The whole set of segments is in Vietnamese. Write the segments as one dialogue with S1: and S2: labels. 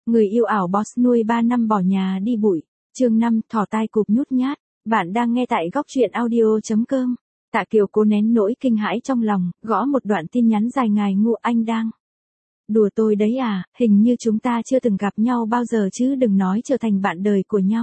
S1: Người yêu ảo boss nuôi 3 năm bỏ nhà đi bụi. Chương 5, thỏ tai cụp nhút nhát. Bạn đang nghe tại góc truyện audio.com. Tạ Kiều cố nén nỗi kinh hãi trong lòng, gõ một đoạn tin nhắn dài ngài ngu anh đang. Đùa tôi đấy à, hình như chúng ta chưa từng gặp nhau bao giờ chứ đừng nói trở thành bạn đời của nhau.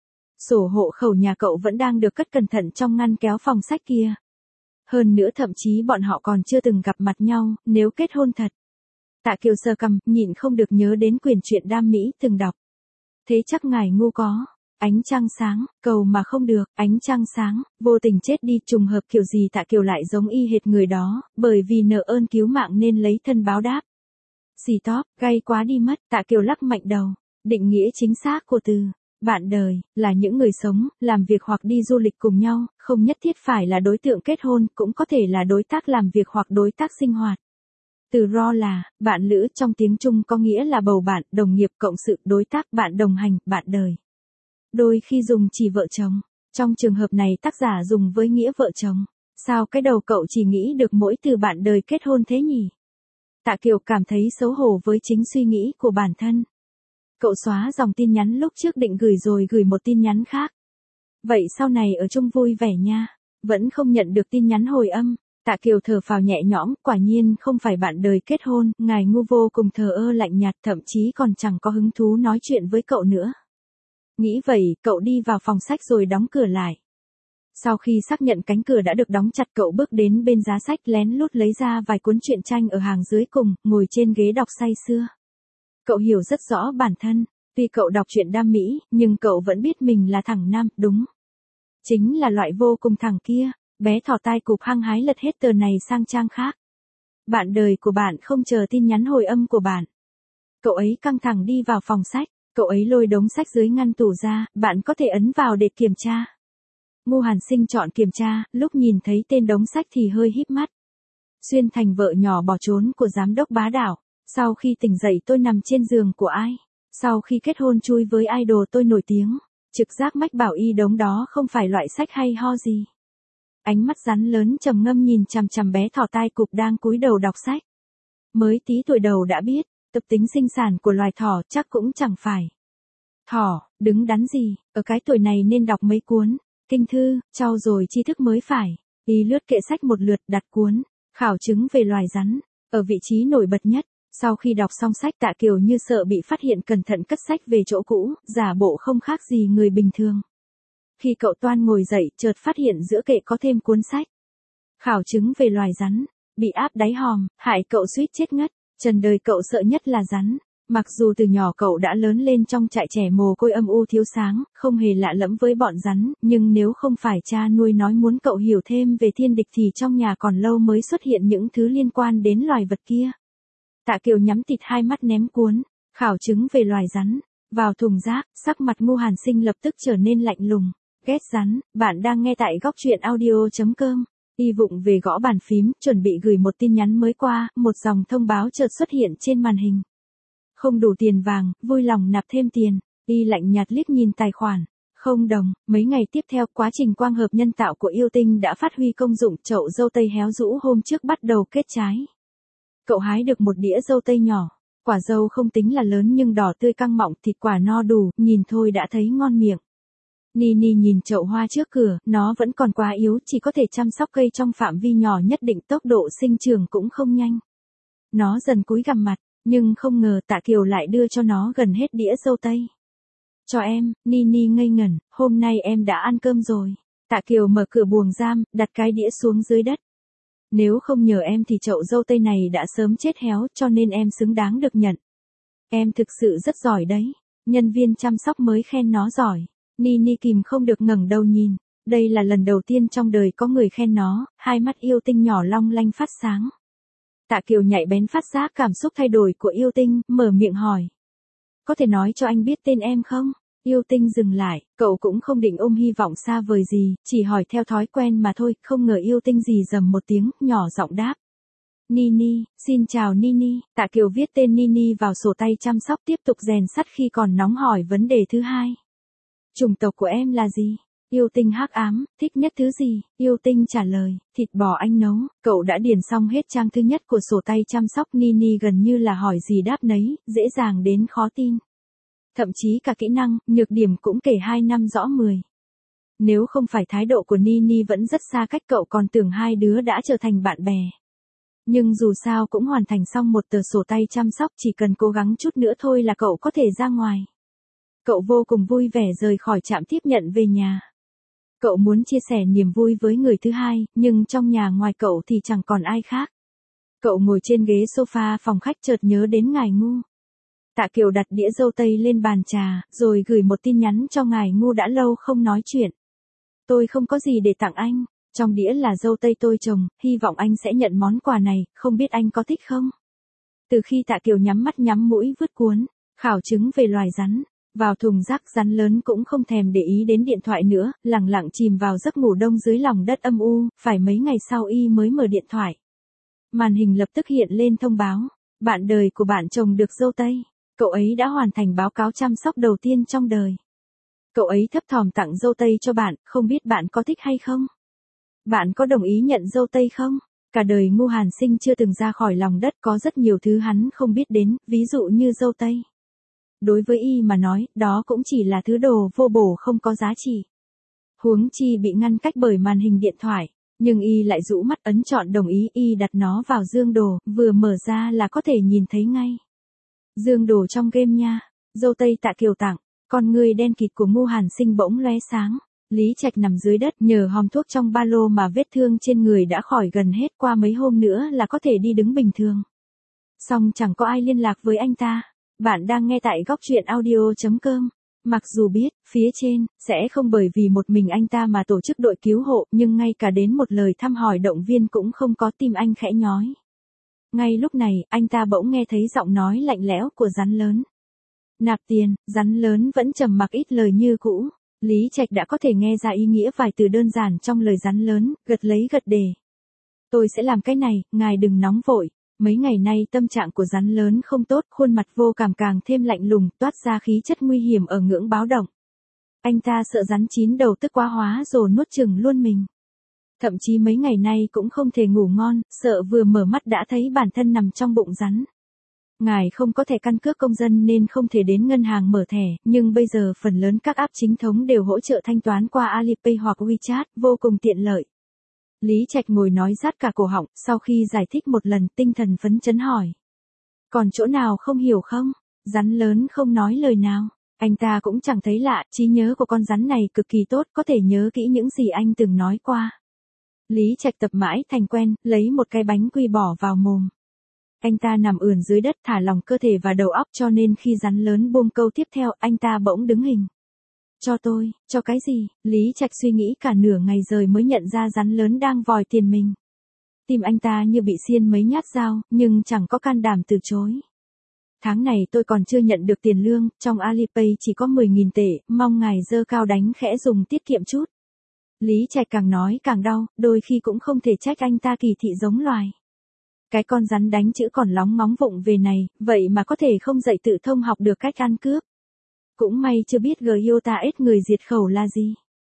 S1: Sổ hộ khẩu nhà cậu vẫn đang được cất cẩn thận trong ngăn kéo phòng sách kia. Hơn nữa thậm chí bọn họ còn chưa từng gặp mặt nhau, nếu kết hôn thật. Tạ Kiều sờ cằm, nhịn không được nhớ đến quyển truyện đam mỹ từng đọc. Thế chắc ngài ngu có. Ánh trăng sáng, cầu mà không được, ánh trăng sáng, vô tình chết đi, trùng hợp kiểu gì Tạ Kiều lại giống y hệt người đó, bởi vì nợ ơn cứu mạng nên lấy thân báo đáp. Xì tóp, gay quá đi mất, Tạ Kiều lắc mạnh đầu. Định nghĩa chính xác của từ bạn đời là những người sống, làm việc hoặc đi du lịch cùng nhau, không nhất thiết phải là đối tượng kết hôn, cũng có thể là đối tác làm việc hoặc đối tác sinh hoạt. Từ ro là bạn lữ trong tiếng Trung có nghĩa là bầu bạn, đồng nghiệp, cộng sự, đối tác, bạn đồng hành, bạn đời. Đôi khi dùng chỉ vợ chồng. Trong trường hợp này tác giả dùng với nghĩa vợ chồng. Sao cái đầu cậu chỉ nghĩ được mỗi từ bạn đời kết hôn thế nhỉ? Tạ Kiều cảm thấy xấu hổ với chính suy nghĩ của bản thân. Cậu xóa dòng tin nhắn lúc trước định gửi rồi gửi một tin nhắn khác. Vậy sau này ở chung vui vẻ nha. Vẫn không nhận được tin nhắn hồi âm. Tạ Kiều thở phào nhẹ nhõm, quả nhiên không phải bạn đời kết hôn, ngài ngu vô cùng thờ ơ lạnh nhạt, thậm chí còn chẳng có hứng thú nói chuyện với cậu nữa. Nghĩ vậy, cậu đi vào phòng sách rồi đóng cửa lại. Sau khi xác nhận cánh cửa đã được đóng chặt, cậu bước đến bên giá sách lén lút lấy ra vài cuốn truyện tranh ở hàng dưới cùng, ngồi trên ghế đọc say sưa. Cậu hiểu rất rõ bản thân, tuy cậu đọc truyện đam mỹ, nhưng cậu vẫn biết mình là thằng nam, đúng. Chính là loại vô cùng thằng kia. Bé thỏ tai cụp hăng hái lật hết tờ này sang trang khác. Bạn đời của bạn không chờ tin nhắn hồi âm của bạn. Cậu ấy căng thẳng đi vào phòng sách, cậu ấy lôi đống sách dưới ngăn tủ ra, bạn có thể ấn vào để kiểm tra. Ngu Hàn Sinh chọn kiểm tra, lúc nhìn thấy tên đống sách thì hơi híp mắt. Xuyên thành vợ nhỏ bỏ trốn của giám đốc bá đạo. Sau khi tỉnh dậy tôi nằm trên giường của ai? Sau khi kết hôn chui với idol tôi nổi tiếng. Trực giác mách bảo y đống đó không phải loại sách hay ho gì. Ánh mắt rắn lớn trầm ngâm nhìn chằm chằm bé thỏ tai cụp đang cúi đầu đọc sách. Mới tí tuổi đầu đã biết, tập tính sinh sản của loài thỏ chắc cũng chẳng phải. Thỏ, đứng đắn gì, ở cái tuổi này nên đọc mấy cuốn, kinh thư, trau dồi tri thức mới phải. Y lướt kệ sách một lượt, đặt cuốn, khảo chứng về loài rắn, ở vị trí nổi bật nhất. Sau khi đọc xong sách, Tạ Kiều như sợ bị phát hiện cẩn thận cất sách về chỗ cũ, giả bộ không khác gì người bình thường. Khi cậu toan ngồi dậy, chợt phát hiện giữa kệ có thêm cuốn sách. Khảo chứng về loài rắn, bị áp đáy hòm, hại cậu suýt chết ngất. Trần đời cậu sợ nhất là rắn. Mặc dù từ nhỏ cậu đã lớn lên trong trại trẻ mồ côi âm u thiếu sáng, không hề lạ lẫm với bọn rắn, nhưng nếu không phải cha nuôi nói muốn cậu hiểu thêm về thiên địch thì trong nhà còn lâu mới xuất hiện những thứ liên quan đến loài vật kia. Tạ Kiều nhắm tịt hai mắt ném cuốn, khảo chứng về loài rắn, vào thùng rác, sắc mặt Ngu Hàn Sinh lập tức trở nên lạnh lùng. Ghét rắn, bạn đang nghe tại góc truyện audio.com. Y vụng về gõ bàn phím, chuẩn bị gửi một tin nhắn mới qua, một dòng thông báo chợt xuất hiện trên màn hình. Không đủ tiền vàng, vui lòng nạp thêm tiền. Y lạnh nhạt liếc nhìn tài khoản. Không đồng, mấy ngày tiếp theo, quá trình quang hợp nhân tạo của yêu tinh đã phát huy công dụng, chậu dâu tây héo rũ hôm trước bắt đầu kết trái. Cậu hái được một đĩa dâu tây nhỏ. Quả dâu không tính là lớn nhưng đỏ tươi căng mọng, thịt quả no đủ, nhìn thôi đã thấy ngon miệng. Nini nhìn chậu hoa trước cửa, nó vẫn còn quá yếu, chỉ có thể chăm sóc cây trong phạm vi nhỏ nhất định, tốc độ sinh trưởng cũng không nhanh. Nó dần cúi gằm mặt, nhưng không ngờ Tạ Kiều lại đưa cho nó gần hết đĩa dâu tây. Cho em, Nini ngây ngẩn, hôm nay em đã ăn cơm rồi. Tạ Kiều mở cửa buồng giam, đặt cái đĩa xuống dưới đất. Nếu không nhờ em thì chậu dâu tây này đã sớm chết héo, cho nên em xứng đáng được nhận. Em thực sự rất giỏi đấy. Nhân viên chăm sóc mới khen nó giỏi. Nini kìm không được ngẩng đầu nhìn. Đây là lần đầu tiên trong đời có người khen nó, hai mắt yêu tinh nhỏ long lanh phát sáng. Tạ Kiều nhạy bén phát giác cảm xúc thay đổi của yêu tinh, mở miệng hỏi. Có thể nói cho anh biết tên em không? Yêu tinh dừng lại, cậu cũng không định ôm hy vọng xa vời gì, chỉ hỏi theo thói quen mà thôi, không ngờ yêu tinh gì rầm một tiếng, nhỏ giọng đáp. Nini, xin chào Nini. Tạ Kiều viết tên Nini vào sổ tay chăm sóc, tiếp tục rèn sắt khi còn nóng hỏi vấn đề thứ hai. Chủng tộc của em là gì? Yêu tinh hắc ám, thích nhất thứ gì? Yêu tinh trả lời, thịt bò anh nấu. Cậu đã điền xong hết trang thứ nhất của sổ tay chăm sóc. Nini gần như là hỏi gì đáp nấy, dễ dàng đến khó tin. Thậm chí cả kỹ năng, nhược điểm cũng kể 2 năm rõ 10. Nếu không phải thái độ của Nini vẫn rất xa cách cậu còn tưởng hai đứa đã trở thành bạn bè. Nhưng dù sao cũng hoàn thành xong một tờ sổ tay chăm sóc, chỉ cần cố gắng chút nữa thôi là cậu có thể ra ngoài. Cậu vô cùng vui vẻ rời khỏi trạm tiếp nhận về nhà. Cậu muốn chia sẻ niềm vui với người thứ hai, nhưng trong nhà ngoài cậu thì chẳng còn ai khác. Cậu ngồi trên ghế sofa phòng khách chợt nhớ đến ngài Ngu. Tạ Kiều đặt đĩa dâu tây lên bàn trà, rồi gửi một tin nhắn cho ngài Ngu đã lâu không nói chuyện. Tôi không có gì để tặng anh, trong đĩa là dâu tây tôi trồng, hy vọng anh sẽ nhận món quà này, không biết anh có thích không? Từ khi Tạ Kiều nhắm mắt nhắm mũi vứt cuốn, khảo chứng về loài rắn, vào thùng rác, rắn lớn cũng không thèm để ý đến điện thoại nữa, lẳng lặng chìm vào giấc ngủ đông dưới lòng đất âm u, phải mấy ngày sau y mới mở điện thoại. Màn hình lập tức hiện lên thông báo, bạn đời của bạn trồng được dâu tây, cậu ấy đã hoàn thành báo cáo chăm sóc đầu tiên trong đời. Cậu ấy thấp thỏm tặng dâu tây cho bạn, không biết bạn có thích hay không? Bạn có đồng ý nhận dâu tây không? Cả đời Ngu Hàn Sinh chưa từng ra khỏi lòng đất, có rất nhiều thứ hắn không biết đến, ví dụ như dâu tây. Đối với y mà nói, đó cũng chỉ là thứ đồ vô bổ không có giá trị. Huống chi bị ngăn cách bởi màn hình điện thoại, nhưng y lại rũ mắt ấn chọn đồng ý, y đặt nó vào dương đồ, vừa mở ra là có thể nhìn thấy ngay. Dương đồ trong game nha, dâu tây Tạ Kiều tặng, con người đen kịt của Ngu Hàn Sinh bỗng lóe sáng. Lý Trạch nằm dưới đất, nhờ hòm thuốc trong ba lô mà vết thương trên người đã khỏi gần hết, qua mấy hôm nữa là có thể đi đứng bình thường. Song chẳng có ai liên lạc với anh ta. Bạn đang nghe tại góc truyện audio.com. Mặc dù biết, phía trên, sẽ không bởi vì một mình anh ta mà tổ chức đội cứu hộ, nhưng ngay cả đến một lời thăm hỏi động viên cũng không có, tim anh khẽ nhói. Ngay lúc này, anh ta bỗng nghe thấy giọng nói lạnh lẽo của rắn lớn. Nạp tiền, rắn lớn vẫn trầm mặc ít lời như cũ. Lý Trạch đã có thể nghe ra ý nghĩa vài từ đơn giản trong lời rắn lớn, gật lấy gật đề. Tôi sẽ làm cái này, ngài đừng nóng vội. Mấy ngày nay tâm trạng của rắn lớn không tốt, khuôn mặt vô cảm càng thêm lạnh lùng, toát ra khí chất nguy hiểm ở ngưỡng báo động. Anh ta sợ rắn chín đầu tức quá hóa rồi nuốt chửng luôn mình. Thậm chí mấy ngày nay cũng không thể ngủ ngon, sợ vừa mở mắt đã thấy bản thân nằm trong bụng rắn. Ngài không có thẻ căn cước công dân nên không thể đến ngân hàng mở thẻ, nhưng bây giờ phần lớn các app chính thống đều hỗ trợ thanh toán qua Alipay hoặc WeChat, vô cùng tiện lợi. Lý Trạch ngồi nói rát cả cổ họng, sau khi giải thích một lần, tinh thần phấn chấn hỏi. Còn chỗ nào không hiểu không? Rắn lớn không nói lời nào. Anh ta cũng chẳng thấy lạ, trí nhớ của con rắn này cực kỳ tốt, có thể nhớ kỹ những gì anh từng nói qua. Lý Trạch tập mãi thành quen, lấy một cái bánh quy bỏ vào mồm. Anh ta nằm ườn dưới đất, thả lỏng cơ thể và đầu óc, cho nên khi rắn lớn buông câu tiếp theo, anh ta bỗng đứng hình. Cho tôi, cho cái gì? Lý Trạch suy nghĩ cả nửa ngày rồi mới nhận ra rắn lớn đang vòi tiền mình. Tim anh ta như bị xiên mấy nhát dao, nhưng chẳng có can đảm từ chối. Tháng này tôi còn chưa nhận được tiền lương, trong Alipay chỉ có 10.000 tệ, mong ngài dơ cao đánh khẽ dùng tiết kiệm chút. Lý Trạch càng nói càng đau, đôi khi cũng không thể trách anh ta kỳ thị giống loài. Cái con rắn đánh chữ còn lóng ngóng vụng về này, vậy mà có thể không dạy tự thông học được cách ăn cướp. Cũng may chưa biết Giota ết người diệt khẩu là gì.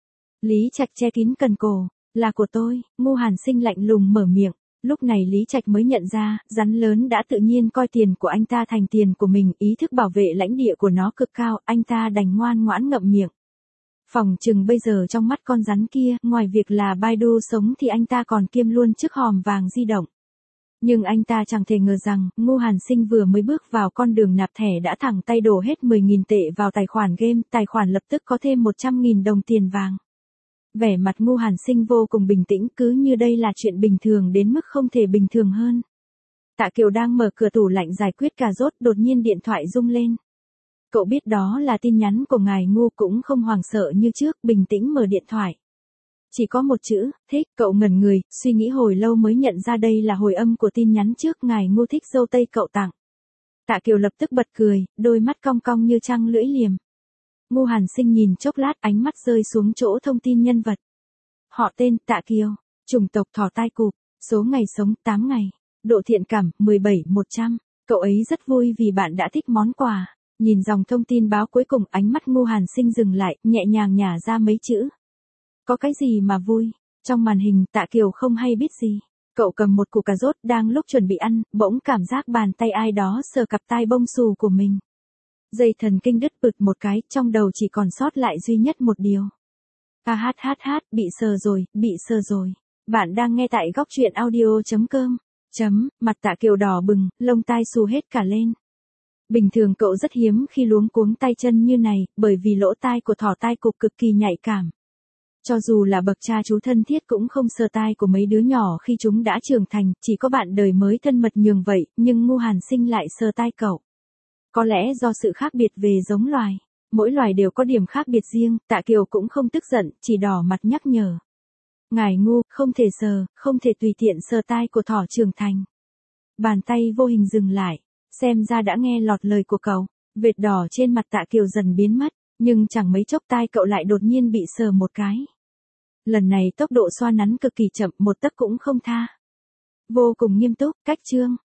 S1: Lý Trạch che kín cần cổ, là của tôi, Ngu Hàn Sinh lạnh lùng mở miệng. Lúc này Lý Trạch mới nhận ra, rắn lớn đã tự nhiên coi tiền của anh ta thành tiền của mình, ý thức bảo vệ lãnh địa của nó cực cao, anh ta đành ngoan ngoãn ngậm miệng. Phỏng chừng bây giờ trong mắt con rắn kia, ngoài việc là Baidu sống thì anh ta còn kiêm luôn chiếc hòm vàng di động. Nhưng anh ta chẳng thể ngờ rằng, Ngu Hàn Sinh vừa mới bước vào con đường nạp thẻ đã thẳng tay đổ hết 10.000 tệ vào tài khoản game, tài khoản lập tức có thêm 100.000 đồng tiền vàng. Vẻ mặt Ngu Hàn Sinh vô cùng bình tĩnh, cứ như đây là chuyện bình thường đến mức không thể bình thường hơn. Tạ Kiều đang mở cửa tủ lạnh giải quyết cà rốt, đột nhiên điện thoại rung lên. Cậu biết đó là tin nhắn của ngài Ngu, cũng không hoảng sợ như trước, bình tĩnh mở điện thoại. Chỉ có một chữ, thích, cậu ngẩn người, suy nghĩ hồi lâu mới nhận ra đây là hồi âm của tin nhắn trước, ngài Ngu thích dâu tây cậu tặng. Tạ Kiều lập tức bật cười, đôi mắt cong cong như trăng lưỡi liềm. Ngu Hàn Sinh nhìn chốc lát, ánh mắt rơi xuống chỗ thông tin nhân vật. Họ tên, Tạ Kiều, chủng tộc thỏ tai cụp, số ngày sống 8 ngày, độ thiện cảm 17/100. Cậu ấy rất vui vì bạn đã thích món quà. Nhìn dòng thông tin báo cuối cùng, ánh mắt Ngu Hàn Sinh dừng lại, nhẹ nhàng nhả ra mấy chữ. Có cái gì mà vui? Trong màn hình, Tạ Kiều không hay biết gì. Cậu cầm một củ cà rốt, đang lúc chuẩn bị ăn, bỗng cảm giác bàn tay ai đó sờ cặp tai bông xù của mình. Dây thần kinh đứt bực một cái, trong đầu chỉ còn sót lại duy nhất một điều. Bị sờ rồi, bị sờ rồi. Bạn đang nghe tại góc truyện audio.com. Mặt Tạ Kiều đỏ bừng, lông tai xù hết cả lên. Bình thường cậu rất hiếm khi luống cuống tay chân như này, bởi vì lỗ tai của thỏ tai cục cực kỳ nhạy cảm. Cho dù là bậc cha chú thân thiết cũng không sờ tai của mấy đứa nhỏ khi chúng đã trưởng thành, chỉ có bạn đời mới thân mật nhường vậy, nhưng Ngu Hàn Sinh lại sờ tai cậu. Có lẽ do sự khác biệt về giống loài. Mỗi loài đều có điểm khác biệt riêng, Tạ Kiều cũng không tức giận, chỉ đỏ mặt nhắc nhở. Ngài ngu, không thể sờ, không thể tùy tiện sờ tai của thỏ trưởng thành. Bàn tay vô hình dừng lại, xem ra đã nghe lọt lời của cậu. Vệt đỏ trên mặt Tạ Kiều dần biến mất, nhưng chẳng mấy chốc tai cậu lại đột nhiên bị sờ một cái. Lần này tốc độ xoa nắn cực kỳ chậm, một tấc cũng không tha. Vô cùng nghiêm túc, cách chương.